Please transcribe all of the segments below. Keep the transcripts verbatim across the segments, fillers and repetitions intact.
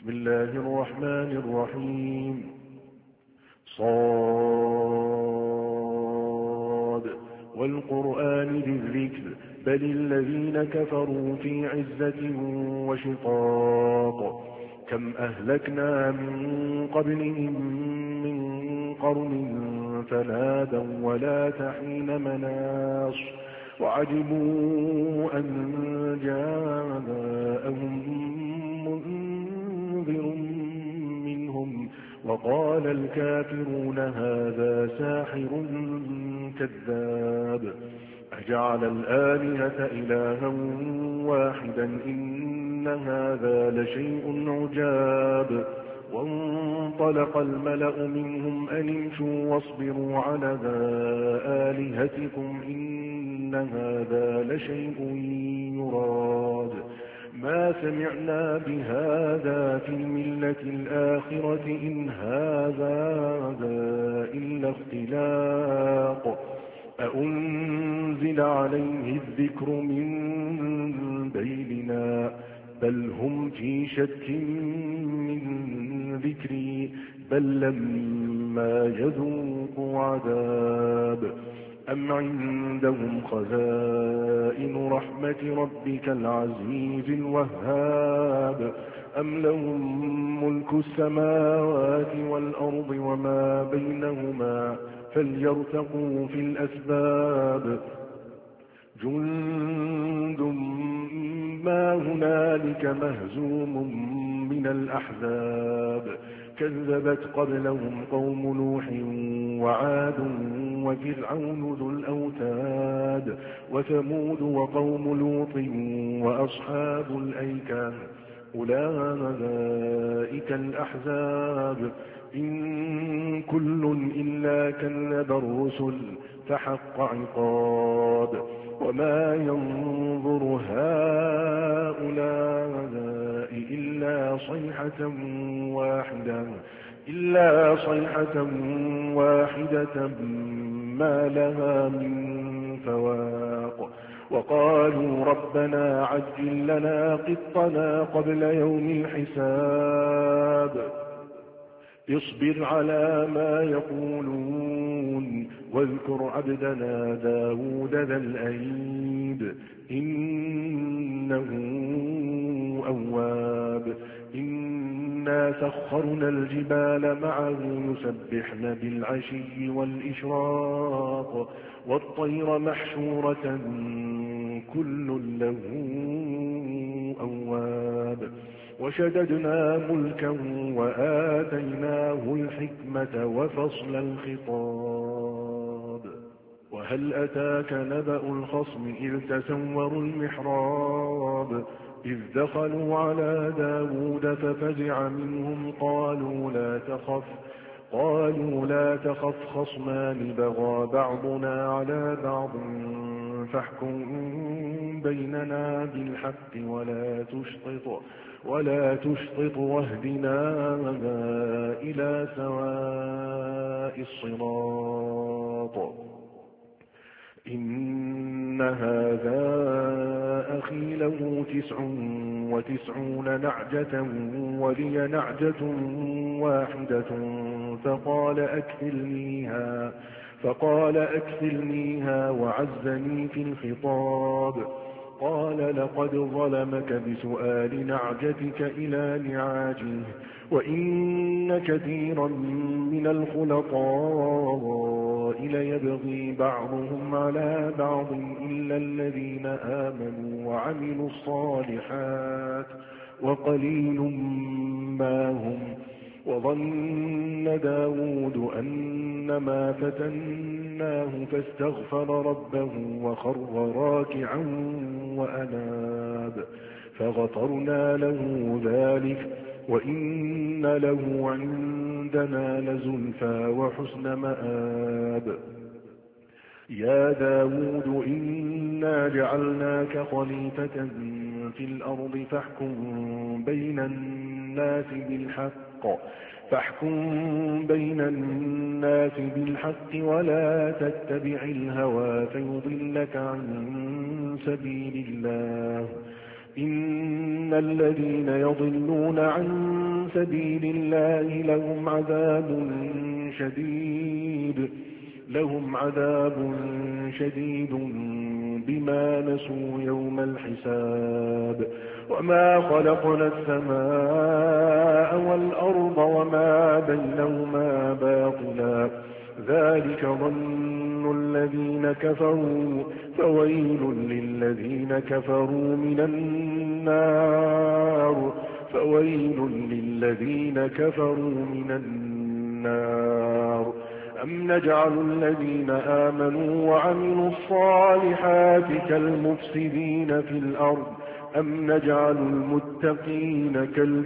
بسم الله الرحمن الرحيم. صاد والقرآن ذي الذكر بل الذين كفروا في عزة وشقاق كم أهلكنا من قبلهم من قرن فنادوا ولا تحين مناص وعجبوا أن جاءهم منذر منهم وقال الكافرون هذا ساحر كذاب أجعل الآلهة إلها واحدا إن هذا لشيء عجاب وانطلق الملأ منهم أن امشوا واصبروا على آلهتكم إن هذا لشيء يراد ما سمعنا بهذا في الملة الآخرة إن هذا إلا اختلاق أأنزل عليه الذكر من بيننا بل هم في شك من ذكري بل لما يذوقوا عذاب أم عندهم خزائن رحمة ربك العزيز الوهاب أم لهم ملك السماوات والأرض وما بينهما فليرتقوا في الأسباب جند ما هنالك مهزوم من الأحزاب كذبت قبلهم قوم نوح وعاد وفرعون ذو الأوتاد وثمود وقوم لوط وأصحاب الأيكة أولئك الأحزاب إن كل إلا كذب الرسل فحق عقاب وما ينظر هؤلاء إلا صيحة واحدة إلا صيحة واحدة ما لها من فواق وقالوا ربنا عجل لنا قطنا قبل يوم الحساب اصبر على ما يقولون واذكر عبدنا داود ذا الأيد إنه أواب إنا سخرنا الجبال معه يسبحن بالعشي والإشراق والطير محشورة كل له أواب وشددنا ملكا وآتيناه الحكمة وفصل الخطاب وهل أتاك نبأ الخصم إذ تسوروا المحراب إذ دخلوا على داود ففزع منهم قالوا لا تخف قالوا لا تخف خصمان بغى بعضنا على بعض فاحكم بيننا بالحق ولا تشطط ولا تشطط واهدنا إلى سواء الصراط إن هذا أخي له تسع وتسعون نعجة ولي نعجة واحدة فقال أكفلنيها فقال أكفلنيها وعزني في الخطاب قال لقد ظلمك بسؤال نعجتك إلى نعاجه وإن كثيرا من الخلطاء ليبغي بعضهم على بعض إلا الذين آمنوا وعملوا الصالحات وقليل ما هم وظن داود أنما فتناه فاستغفر ربه وخر راكعا وأناب فغفرنا له ذلك وإن له عندنا لزلفى وحسن مآب يا داود إنا جعلناك خليفة في الأرض فاحكم بين الناس بالحق فاحكم بين الناس بالحق ولا تتبع الهوى فيضلك عن سبيل الله إن الذين يضلون عن سبيل الله لهم عذاب شديد لهم عذاب شديد بما نسوا يوم الحساب وما خلقنا السماء والأرض وما بينهما باطلا ذلك ظن الذين كفروا فويل للذين كفروا من النار فويل للذين كفروا من النار أم نجعل الذين آمنوا وعملوا الصالحات كالمفسدين في الأرض أم نجعل المتقين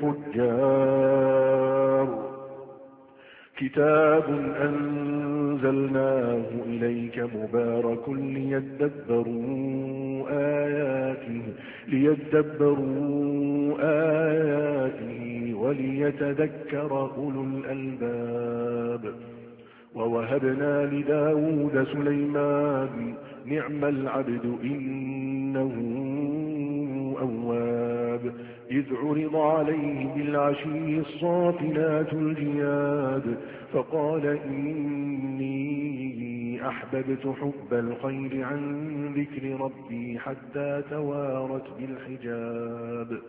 كالفجار كتاب أنزلناه إليك مبارك ليدبروا آياته ليدبروا آياته وليتذكر أولو الألباب ووهبنا لداود سليمان نعم العبد إنه أواب إذ عرض عليه بالعشي الصافنات الجياد فقال إني أحببت حب الخير عن ذكر ربي حتى توارت بالحجاب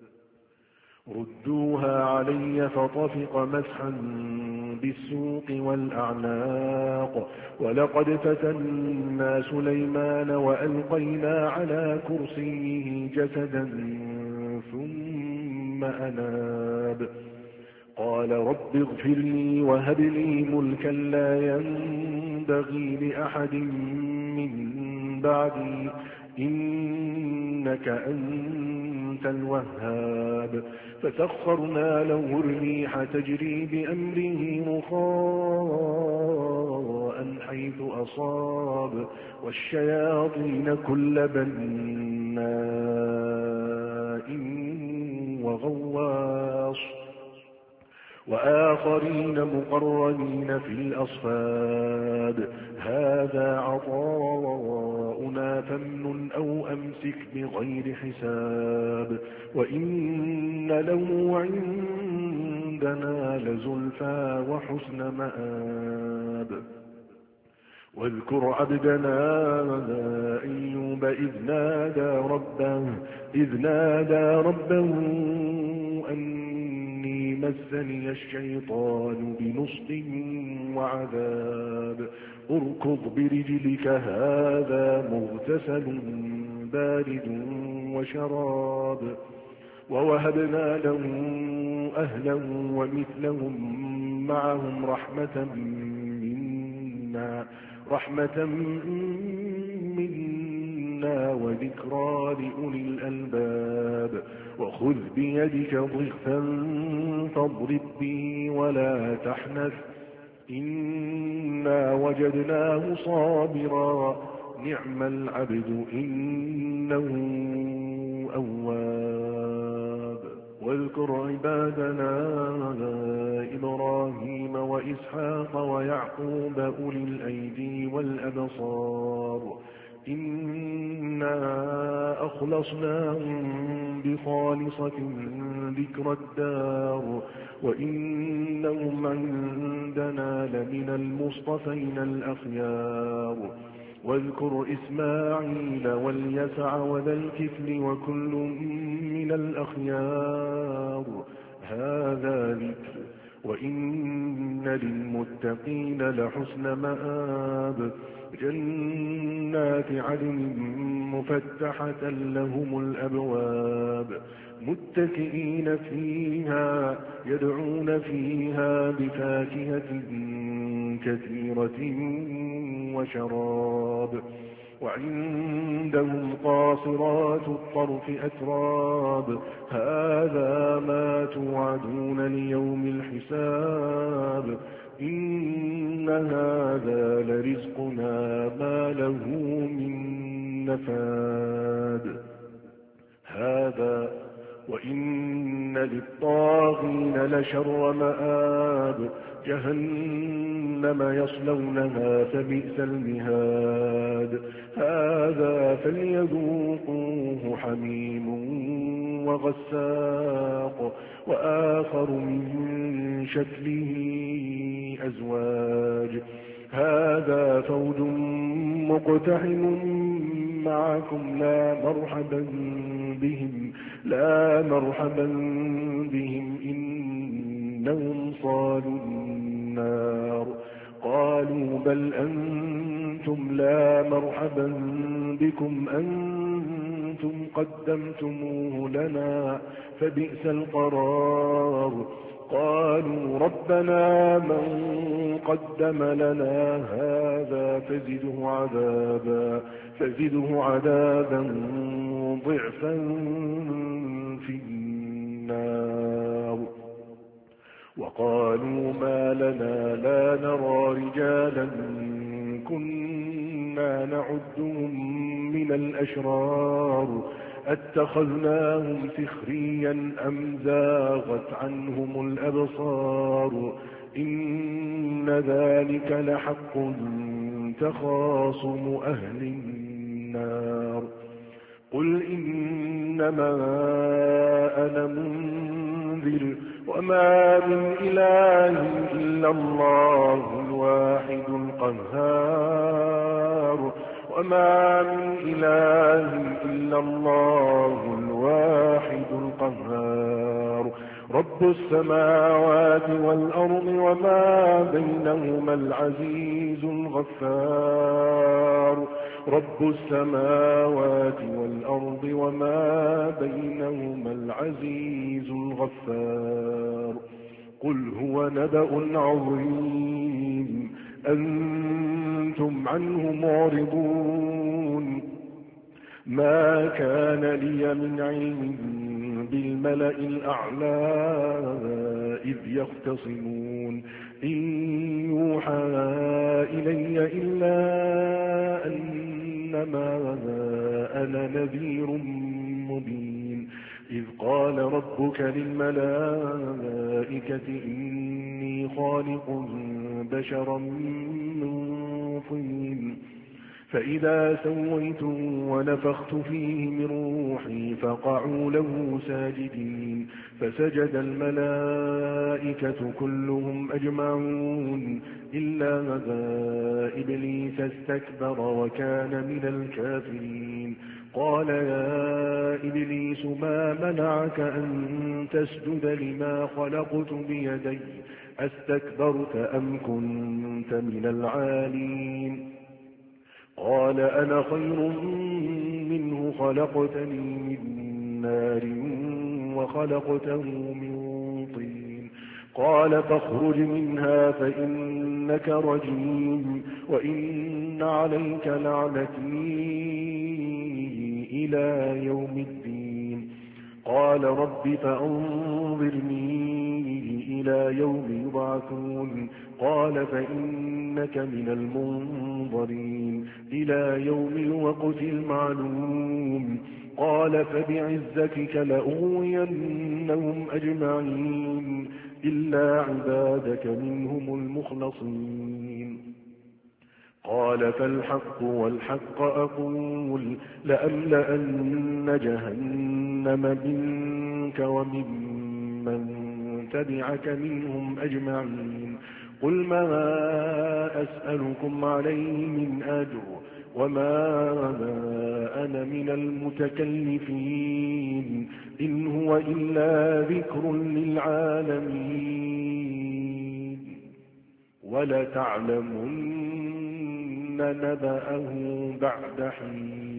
ردوها علي فطفق مسحا بالسوق والأعناق ولقد فتنا سليمان وألقينا على كرسيه جسدا ثم أناب قال رب اغفر لي وهب لي ملكا لا ينبغي لأحد من بعدي إنك أنت الوهاب فسخرنا له الريح تجري بأمره رخاء حيث أصاب والشياطين كل بناء وغواص وآخرين مقرنين في الأصفاد هذا عطاؤنا فامنن أو أمسك بغير حساب وإن له عندنا لزلفى وحسن مآب واذكر عبدنا أيوب إذ نادى ربه إذ نادى ربه أني مسني الشيطان بنصب وعذاب اركض برجلك هذا مغتسل بارد وشراب ووهبنا له أهله ومثلهم معهم رحمة منا رحمة منا وذكرى لأولي الألباب وخذ بيدك ضغثا فاضرب به ولا تحنث إنا وجدناه صابرا نعم العبد إنه أواب واذكر عبادنا إبراهيم وإسحاق ويعقوب أولي الأيدي والأبصار إنا أخلصناهم بخالصة ذكر الدار وإنهم عندنا لمن المصطفين الأخيار واذكر إسماعيل واليسع وذا الكفل وكل من الأخيار هذا ذكر وإن للمتقين لحسن مآب جنات عدن مفتحة لهم الأبواب متكئين فيها يدعون فيها بفاكهة كثيرة وشراب وعندهم قاصرات الطرف أتراب هذا ما توعدون ليوم الحساب إن هذا لرزقنا ما له من نفاد هذا وإن للطاغين لشر مآب جهنم يصلونها فبئس المهاد هذا فليذوقوه حميم وغساق وآخر من شكله أزواج هذا فوج مقتحم معكم لا مرحبا بهم لا مرحبا بهم إنهم صالوا النار قالوا بل أنتم لا مرحبا بكم أنتم قدمتموه لنا فبئس القرار قالوا ربنا من قدم لنا هذا فزده عذابا فزده عذابا ضعفا في النار وقالوا ما لنا لا نرى رجالا كنا نعدهم من الأشرار اتخذناهم سخريا أم زاغت عنهم الأبصار إن ذلك لحق تخاصم أهل النار قل إنما أنا منذر وما من إله إلا الله الواحد القهار وما من إله إلا الله الواحد القهار رب السماوات والأرض وما بينهما العزيز الغفار رب السماوات والأرض وما بينهما العزيز الغفار قل هو نبأ عظيم أنتم عنه معرضون ما كان لي من علم بالملأ الأعلى إذ يختصمون إن يوحى إلي إلا أنما أنا نذير مبين إذ قال ربك للملائكة إني خالق بشرا من طين فإذا سويت ونفخت فيه من روحي فقعوا له ساجدين فسجد الملائكة كلهم أجمعون إلا أبا إبليس استكبر وكان من الكافرين قال يا إبليس ما منعك أن تسجد لما خلقت بيدي أستكبرت أم كنت من العالين قال أنا خير منه خلقتني من نار وخلقته من طين قال فاخرج منها فإنك رجيم وإن عليك لعنتي إلى يوم الدين قال رب فأنظرني إلى يوم يبعثون قال فإنك من المنظرين إلى يوم الوقت المعلوم قال فبعزتك لأغوينهم أجمعين إلا عبادك منهم المخلصين قال فالحق والحق أقول لأملأن جهنم منك وممن تبعك منهم أجمعين قل ما أسألكم عليه من أجر وما أنا من المتكلفين إن هو إلا ذكر للعالمين ولتعلمن نبأه بعد حين